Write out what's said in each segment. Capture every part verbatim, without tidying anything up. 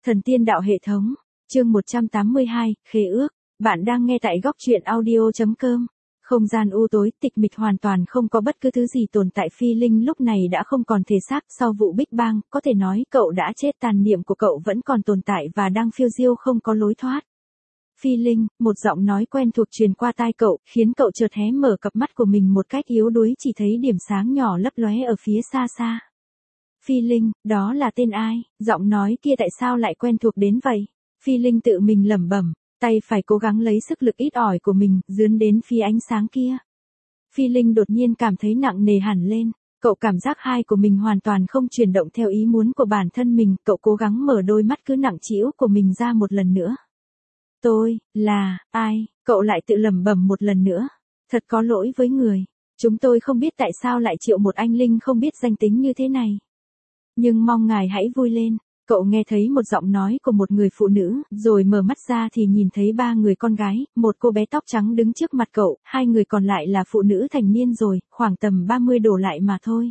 Thần tiên đạo hệ thống, chương một trăm tám mươi hai, khế ước. Bạn đang nghe tại góc truyện audio.com. Không gian u tối, tịch mịch hoàn toàn không có bất cứ thứ gì tồn tại. Phi Linh lúc này đã không còn thể xác. Sau vụ Big Bang, có thể nói cậu đã chết, tàn niệm của cậu vẫn còn tồn tại và đang phiêu diêu không có lối thoát. Phi Linh, một giọng nói quen thuộc truyền qua tai cậu, khiến cậu chợt hé mở cặp mắt của mình một cách yếu đuối, chỉ thấy điểm sáng nhỏ lấp lóe ở phía xa xa. Phi Linh, đó là tên ai? Giọng nói kia tại sao lại quen thuộc đến vậy? Phi Linh tự mình lẩm bẩm, tay phải cố gắng lấy sức lực ít ỏi của mình, dướn đến phía ánh sáng kia. Phi Linh đột nhiên cảm thấy nặng nề hẳn lên, cậu cảm giác hai của mình hoàn toàn không chuyển động theo ý muốn của bản thân mình, cậu cố gắng mở đôi mắt cứ nặng trĩu của mình ra một lần nữa. Tôi, là, ai? Cậu lại tự lẩm bẩm một lần nữa. Thật có lỗi với người. Chúng tôi không biết tại sao lại triệu một anh linh không biết danh tính như thế này. Nhưng mong ngài hãy vui lên. Cậu nghe thấy một giọng nói của một người phụ nữ, rồi mở mắt ra thì nhìn thấy ba người con gái, một cô bé tóc trắng đứng trước mặt cậu, hai người còn lại là phụ nữ thành niên rồi, khoảng tầm ba mươi đổ lại mà thôi.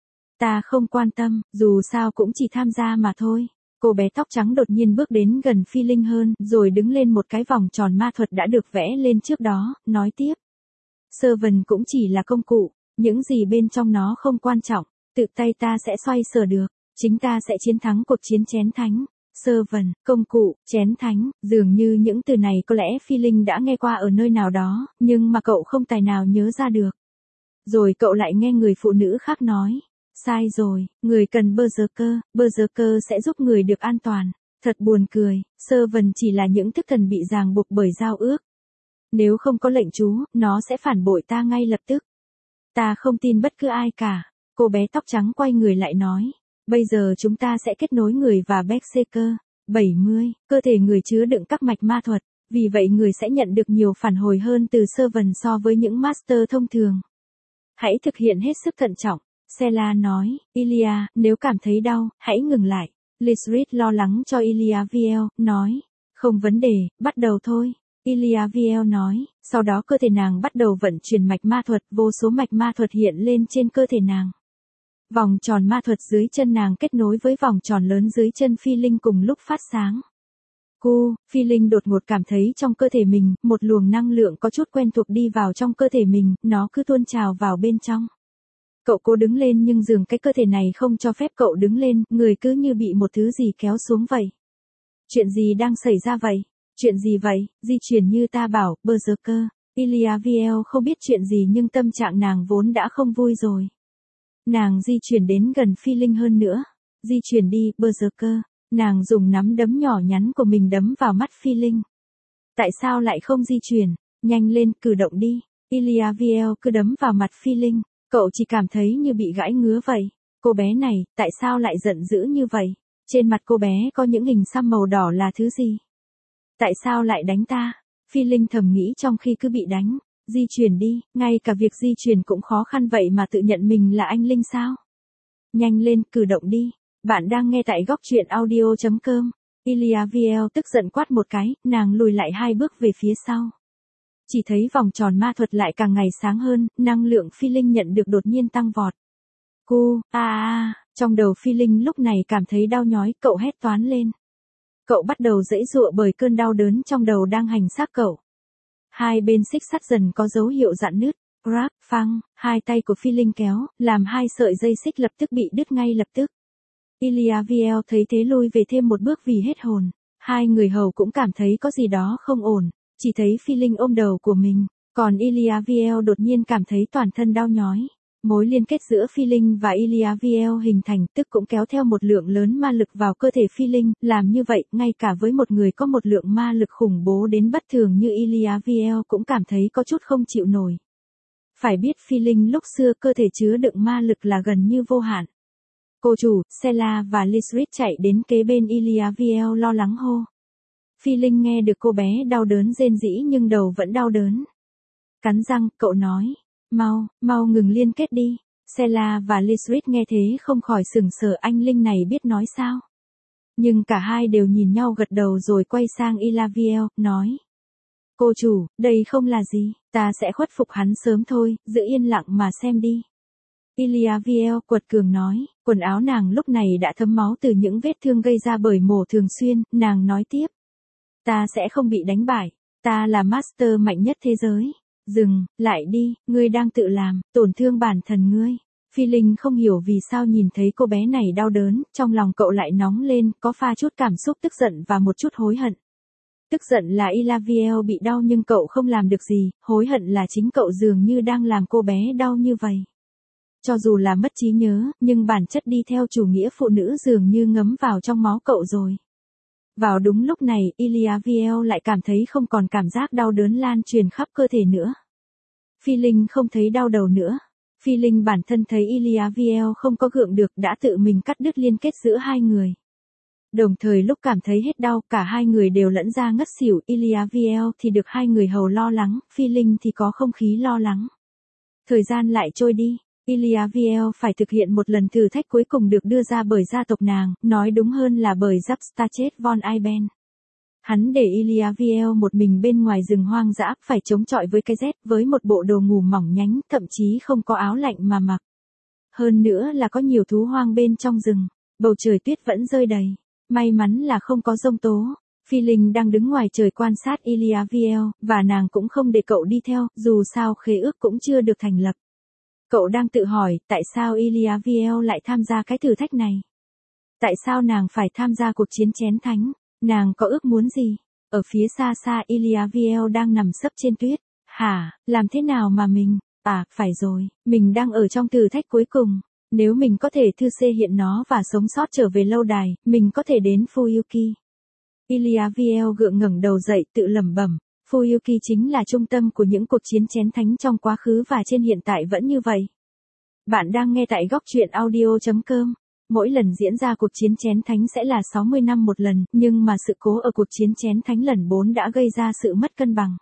Ta không quan tâm, dù sao cũng chỉ tham gia mà thôi. Cô bé tóc trắng đột nhiên bước đến gần Phi Linh hơn, rồi đứng lên một cái vòng tròn ma thuật đã được vẽ lên trước đó, nói tiếp. Servant cũng chỉ là công cụ, những gì bên trong nó không quan trọng, tự tay ta sẽ xoay sở được, chính ta sẽ chiến thắng cuộc chiến chén thánh. Servant, công cụ, chén thánh, dường như những từ này có lẽ Phi Linh đã nghe qua ở nơi nào đó, nhưng mà cậu không tài nào nhớ ra được. Rồi cậu lại nghe người phụ nữ khác nói. Sai rồi, người cần berserker, berserker sẽ giúp người được an toàn. Thật buồn cười, servant chỉ là những thức thần bị ràng buộc bởi giao ước. Nếu không có lệnh chú, nó sẽ phản bội ta ngay lập tức. Ta không tin bất cứ ai cả. Cô bé tóc trắng quay người lại nói. Bây giờ chúng ta sẽ kết nối người và berserker. bảy mươi, cơ thể người chứa đựng các mạch ma thuật, vì vậy người sẽ nhận được nhiều phản hồi hơn từ servant so với những master thông thường. Hãy thực hiện hết sức thận trọng. Sela nói, Ilia, nếu cảm thấy đau, hãy ngừng lại. Lisrit lo lắng cho Ilia Viel, nói, không vấn đề, bắt đầu thôi. Ilia Viel nói, sau đó cơ thể nàng bắt đầu vận chuyển mạch ma thuật, vô số mạch ma thuật hiện lên trên cơ thể nàng. Vòng tròn ma thuật dưới chân nàng kết nối với vòng tròn lớn dưới chân Phi Linh cùng lúc phát sáng. Cu, Phi Linh đột ngột cảm thấy trong cơ thể mình, một luồng năng lượng có chút quen thuộc đi vào trong cơ thể mình, nó cứ tuôn trào vào bên trong. Cậu cố đứng lên nhưng dường cái cơ thể này không cho phép cậu đứng lên, người cứ như bị một thứ gì kéo xuống vậy. Chuyện gì đang xảy ra vậy? Chuyện gì vậy? Di chuyển như ta bảo, berserker. Ilia Viel không biết chuyện gì nhưng tâm trạng nàng vốn đã không vui rồi. Nàng di chuyển đến gần Phi Linh hơn nữa. Di chuyển đi, berserker. Nàng dùng nắm đấm nhỏ nhắn của mình đấm vào mắt Phi Linh. Tại sao lại không di chuyển? Nhanh lên, cử động đi. Ilia Viel cứ đấm vào mặt Phi Linh. Cậu chỉ cảm thấy như bị gãi ngứa vậy. Cô bé này, tại sao lại giận dữ như vậy? Trên mặt cô bé có những hình xăm màu đỏ là thứ gì? Tại sao lại đánh ta? Phi Linh thầm nghĩ trong khi cứ bị đánh. Di chuyển đi, ngay cả việc di chuyển cũng khó khăn vậy mà tự nhận mình là anh Linh sao? Nhanh lên, cử động đi. Bạn đang nghe tại góc truyện audio.com. Ilia Viel tức giận quát một cái, nàng lùi lại hai bước về phía sau. Chỉ thấy vòng tròn ma thuật lại càng ngày sáng hơn, năng lượng Phi Linh nhận được đột nhiên tăng vọt. Cu, a a, trong đầu Phi Linh lúc này cảm thấy đau nhói, cậu hét toán lên. Cậu bắt đầu giãy giụa bởi cơn đau đớn trong đầu đang hành xác cậu. Hai bên xích sắt dần có dấu hiệu rạn nứt, crack, phăng, hai tay của Phi Linh kéo, làm hai sợi dây xích lập tức bị đứt ngay lập tức. Ilia Viel thấy thế lùi về thêm một bước vì hết hồn. Hai người hầu cũng cảm thấy có gì đó không ổn. Chỉ thấy Phi Linh ôm đầu của mình, còn Ilia Viel đột nhiên cảm thấy toàn thân đau nhói. Mối liên kết giữa Phi Linh và Ilia Viel hình thành, tức cũng kéo theo một lượng lớn ma lực vào cơ thể Phi Linh, làm như vậy, ngay cả với một người có một lượng ma lực khủng bố đến bất thường như Ilia Viel cũng cảm thấy có chút không chịu nổi. Phải biết Phi Linh lúc xưa cơ thể chứa đựng ma lực là gần như vô hạn. Cô chủ, Sela và Lisrit chạy đến kế bên Ilia Viel lo lắng hô. Phi Linh nghe được cô bé đau đớn rên rỉ nhưng đầu vẫn đau đớn. Cắn răng, cậu nói, mau, mau ngừng liên kết đi. Sela và Lisrit nghe thế không khỏi sửng sờ, anh Linh này biết nói sao. Nhưng cả hai đều nhìn nhau gật đầu rồi quay sang Ilia Viel, nói. Cô chủ, đây không là gì, ta sẽ khuất phục hắn sớm thôi, giữ yên lặng mà xem đi. Iliaviel quật cường nói, quần áo nàng lúc này đã thấm máu từ những vết thương gây ra bởi mổ thường xuyên, nàng nói tiếp. Ta sẽ không bị đánh bại, ta là master mạnh nhất thế giới. Dừng, lại đi, ngươi đang tự làm, tổn thương bản thân ngươi. Phi Linh không hiểu vì sao nhìn thấy cô bé này đau đớn, trong lòng cậu lại nóng lên, có pha chút cảm xúc tức giận và một chút hối hận. Tức giận là Iliaviel bị đau nhưng cậu không làm được gì, hối hận là chính cậu dường như đang làm cô bé đau như vậy. Cho dù là mất trí nhớ, nhưng bản chất đi theo chủ nghĩa phụ nữ dường như ngấm vào trong máu cậu rồi. Vào đúng lúc này, Iliaviel lại cảm thấy không còn cảm giác đau đớn lan truyền khắp cơ thể nữa. Phi Linh không thấy đau đầu nữa. Phi Linh bản thân thấy Iliaviel không có gượng được đã tự mình cắt đứt liên kết giữa hai người. Đồng thời lúc cảm thấy hết đau, cả hai người đều lẫn ra ngất xỉu, Iliaviel thì được hai người hầu lo lắng, Phi Linh thì có không khí lo lắng. Thời gian lại trôi đi, Iliaviel phải thực hiện một lần thử thách cuối cùng được đưa ra bởi gia tộc nàng, nói đúng hơn là bởi Zapstachet von Iben. Hắn để Iliaviel một mình bên ngoài rừng hoang dã, phải chống chọi với cái rét, với một bộ đồ ngủ mỏng nhánh, thậm chí không có áo lạnh mà mặc. Hơn nữa là có nhiều thú hoang bên trong rừng, bầu trời tuyết vẫn rơi đầy. May mắn là không có giông tố. Phi Linh đang đứng ngoài trời quan sát Iliaviel, và nàng cũng không để cậu đi theo, dù sao khế ước cũng chưa được thành lập. Cậu đang tự hỏi, tại sao Iliaviel lại tham gia cái thử thách này? Tại sao nàng phải tham gia cuộc chiến chén thánh? Nàng có ước muốn gì? Ở phía xa xa Iliaviel đang nằm sấp trên tuyết. Hả, làm thế nào mà mình? À, phải rồi, mình đang ở trong thử thách cuối cùng. Nếu mình có thể thư xê hiện nó và sống sót trở về lâu đài, mình có thể đến Fuyuki. Iliaviel gượng ngẩng đầu dậy tự lẩm bẩm. Fuyuki chính là trung tâm của những cuộc chiến chén thánh trong quá khứ và trên hiện tại vẫn như vậy. Bạn đang nghe tại góc truyện audio chấm com. Mỗi lần diễn ra cuộc chiến chén thánh sẽ là sáu mươi năm một lần, nhưng mà sự cố ở cuộc chiến chén thánh lần bốn đã gây ra sự mất cân bằng.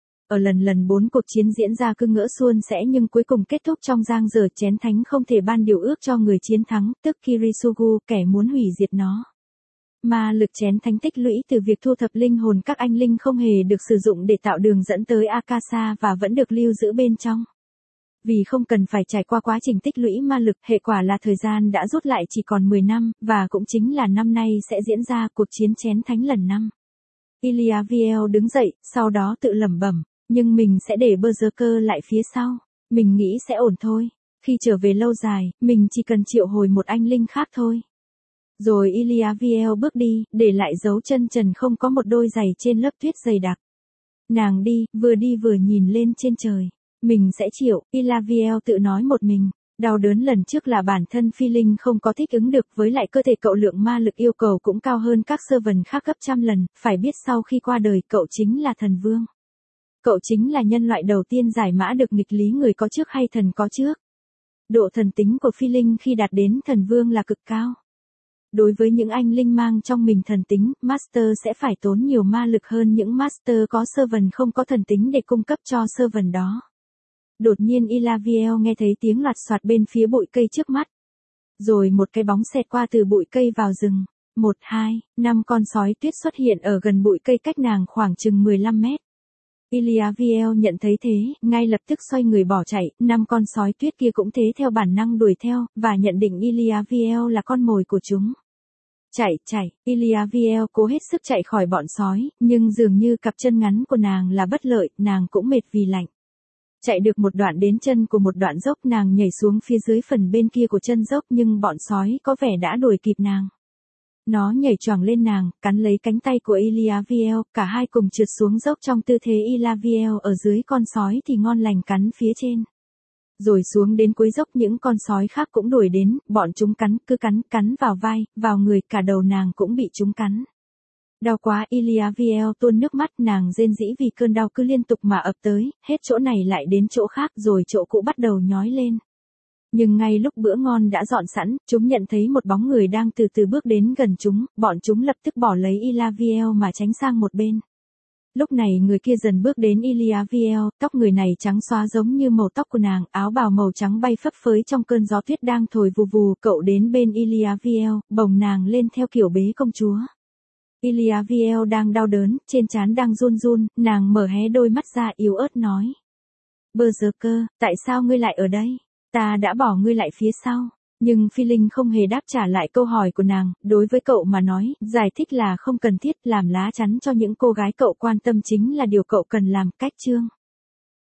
Ở lần lần bốn cuộc chiến diễn ra cứ ngỡ suôn sẻ nhưng cuối cùng kết thúc trong giang dở, chén thánh không thể ban điều ước cho người chiến thắng, tức Kirisugu, kẻ muốn hủy diệt nó. Ma lực chén thánh tích lũy từ việc thu thập linh hồn các anh linh không hề được sử dụng để tạo đường dẫn tới Akasa và vẫn được lưu giữ bên trong. Vì không cần phải trải qua quá trình tích lũy ma lực, hệ quả là thời gian đã rút lại chỉ còn mười năm, và cũng chính là năm nay sẽ diễn ra cuộc chiến chén thánh lần năm. Iliaviel đứng dậy, sau đó tự lẩm bẩm, nhưng mình sẽ để Berserker lại phía sau. Mình nghĩ sẽ ổn thôi. Khi trở về lâu dài, mình chỉ cần triệu hồi một anh linh khác thôi. Rồi Iliaviel bước đi, để lại dấu chân trần không có một đôi giày trên lớp tuyết dày đặc. Nàng đi, vừa đi vừa nhìn lên trên trời. Mình sẽ chịu, Iliaviel tự nói một mình. Đau đớn lần trước là bản thân Phi Linh không có thích ứng được, với lại cơ thể cậu lượng ma lực yêu cầu cũng cao hơn các servant khác gấp trăm lần, phải biết sau khi qua đời cậu chính là thần vương. Cậu chính là nhân loại đầu tiên giải mã được nghịch lý người có trước hay thần có trước. Độ thần tính của Phi Linh khi đạt đến thần vương là cực cao. Đối với những anh linh mang trong mình thần tính, Master sẽ phải tốn nhiều ma lực hơn những Master có servant không có thần tính để cung cấp cho servant đó. Đột nhiên Iliaviel nghe thấy tiếng loạt soạt bên phía bụi cây trước mắt. Rồi một cái bóng xẹt qua từ bụi cây vào rừng. Một, hai, năm con sói tuyết xuất hiện ở gần bụi cây cách nàng khoảng chừng mười lăm mét. Iliaviel nhận thấy thế, ngay lập tức xoay người bỏ chạy, năm con sói tuyết kia cũng thế theo bản năng đuổi theo, và nhận định Iliaviel là con mồi của chúng. Chạy, chạy, Iliaviel cố hết sức chạy khỏi bọn sói, nhưng dường như cặp chân ngắn của nàng là bất lợi, nàng cũng mệt vì lạnh. Chạy được một đoạn đến chân của một đoạn dốc, nàng nhảy xuống phía dưới phần bên kia của chân dốc, nhưng bọn sói có vẻ đã đuổi kịp nàng. Nó nhảy choàng lên nàng, cắn lấy cánh tay của Iliaviel, cả hai cùng trượt xuống dốc trong tư thế Iliaviel ở dưới con sói thì ngon lành cắn phía trên. Rồi xuống đến cuối dốc những con sói khác cũng đuổi đến, bọn chúng cắn, cứ cắn, cắn vào vai, vào người, cả đầu nàng cũng bị chúng cắn. Đau quá, Iliaviel tuôn nước mắt, nàng rên rỉ vì cơn đau cứ liên tục mà ập tới, hết chỗ này lại đến chỗ khác rồi chỗ cũ bắt đầu nhói lên. Nhưng ngay lúc bữa ngon đã dọn sẵn, chúng nhận thấy một bóng người đang từ từ bước đến gần chúng, bọn chúng lập tức bỏ lấy Iliaviel mà tránh sang một bên. Lúc này người kia dần bước đến Iliaviel, tóc người này trắng xóa giống như màu tóc của nàng, áo bào màu trắng bay phấp phới trong cơn gió tuyết đang thổi vù vù, cậu đến bên Iliaviel, bồng nàng lên theo kiểu bế công chúa. Iliaviel đang đau đớn, trên trán đang run run, nàng mở hé đôi mắt ra yếu ớt nói. Berserker, tại sao ngươi lại ở đây? Ta đã bỏ ngươi lại phía sau. Nhưng Phi Linh không hề đáp trả lại câu hỏi của nàng, đối với cậu mà nói, giải thích là không cần thiết, làm lá chắn cho những cô gái cậu quan tâm chính là điều cậu cần làm. Cách chương